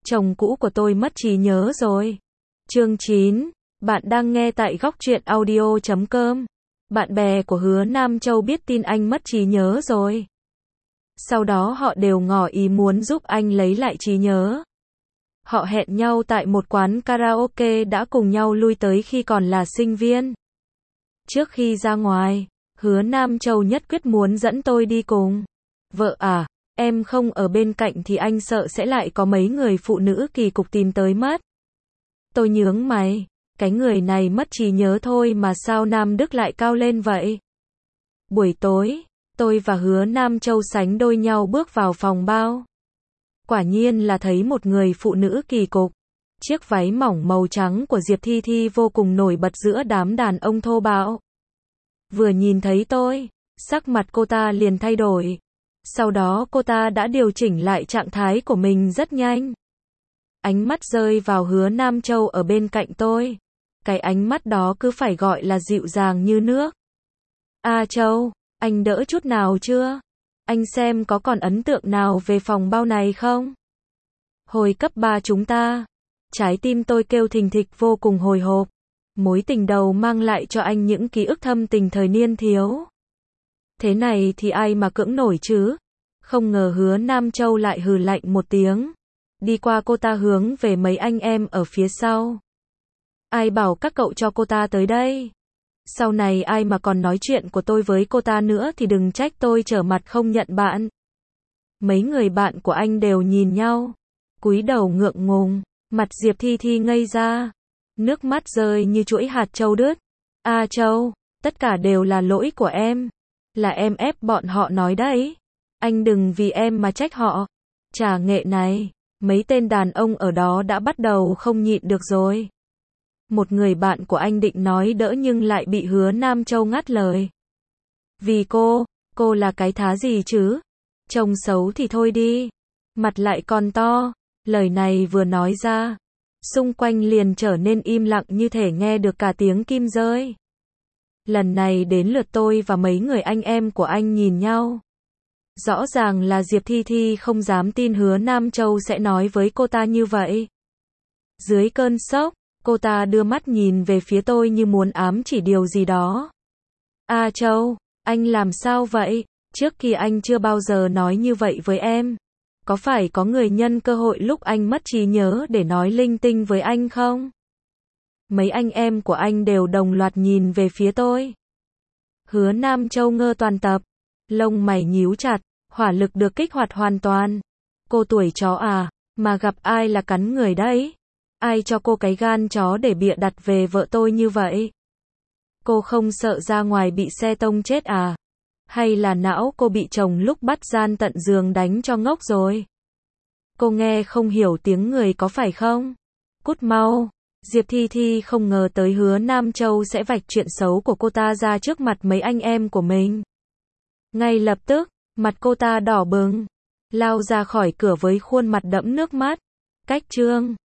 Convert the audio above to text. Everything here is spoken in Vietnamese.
chồng cũ của tôi mất trí nhớ rồi. Chương 9. Bạn đang nghe tại góc truyện audio.com. Bạn bè của Hứa Nam Châu biết tin anh mất trí nhớ rồi. Sau đó họ đều ngỏ ý muốn giúp anh lấy lại trí nhớ. Họ hẹn nhau tại một quán karaoke đã cùng nhau lui tới khi còn là sinh viên. Trước khi ra ngoài, Hứa Nam Châu nhất quyết muốn dẫn tôi đi cùng. Vợ à, em không ở bên cạnh thì anh sợ sẽ lại có mấy người phụ nữ kỳ cục tìm tới mất. Tôi nhướng mày, cái người này mất trí nhớ thôi mà sao Nam Đức lại cao lên vậy? Buổi tối, tôi và Hứa Nam Châu sánh đôi nhau bước vào phòng bao. Quả nhiên là thấy một người phụ nữ kỳ cục. Chiếc váy mỏng màu trắng của Diệp Thi Thi vô cùng nổi bật giữa đám đàn ông thô bạo. Vừa nhìn thấy tôi, sắc mặt cô ta liền thay đổi. Sau đó cô ta đã điều chỉnh lại trạng thái của mình rất nhanh. Ánh mắt rơi vào Hứa Nam Châu ở bên cạnh tôi. Cái ánh mắt đó cứ phải gọi là dịu dàng như nước. A Châu, anh đỡ chút nào chưa? Anh xem có còn ấn tượng nào về phòng bao này không? Hồi cấp 3 chúng ta, trái tim tôi kêu thình thịch vô cùng hồi hộp. Mối tình đầu mang lại cho anh những ký ức thâm tình thời niên thiếu. Thế này thì ai mà cưỡng nổi chứ? Không ngờ Hứa Nam Châu lại hừ lạnh một tiếng. Đi qua cô ta hướng về mấy anh em ở phía sau. Ai bảo các cậu cho cô ta tới đây? Sau này ai mà còn nói chuyện của tôi với cô ta nữa thì đừng trách tôi trở mặt không nhận bạn. Mấy người bạn của anh đều nhìn nhau, cúi đầu ngượng ngùng, mặt Diệp Thi Thi ngây ra, nước mắt rơi như chuỗi hạt châu đứt. A Châu, tất cả đều là lỗi của em, là em ép bọn họ nói đấy. Anh đừng vì em mà trách họ. Trà nghệ này, mấy tên đàn ông ở đó đã bắt đầu không nhịn được rồi. Một người bạn của anh định nói đỡ nhưng lại bị Hứa Nam Châu ngắt lời. Vì cô là cái thá gì chứ? Trông xấu thì thôi đi, mặt lại còn to. Lời này vừa nói ra, xung quanh liền trở nên im lặng như thể nghe được cả tiếng kim rơi. Lần này đến lượt tôi và mấy người anh em của anh nhìn nhau. Rõ ràng là Diệp Thi Thi không dám tin Hứa Nam Châu sẽ nói với cô ta như vậy. Dưới cơn sốc, cô ta đưa mắt nhìn về phía tôi như muốn ám chỉ điều gì đó. A Châu, anh làm sao vậy? Trước kia anh chưa bao giờ nói như vậy với em. Có phải có người nhân cơ hội lúc anh mất trí nhớ để nói linh tinh với anh không? Mấy anh em của anh đều đồng loạt nhìn về phía tôi. Hứa Nam Châu ngơ toàn tập, lông mày nhíu chặt, hỏa lực được kích hoạt hoàn toàn. Cô tuổi chó à, mà gặp ai là cắn người đấy? Ai cho cô cái gan chó để bịa đặt về vợ tôi như vậy? Cô không sợ ra ngoài bị xe tông chết à? Hay là não cô bị chồng lúc bắt gian tận giường đánh cho ngốc rồi? Cô nghe không hiểu tiếng người có phải không? Cút mau. Diệp Thi Thi không ngờ tới Hứa Nam Châu sẽ vạch chuyện xấu của cô ta ra trước mặt mấy anh em của mình. Ngay lập tức, mặt cô ta đỏ bừng, lao ra khỏi cửa với khuôn mặt đẫm nước mắt. Cách chương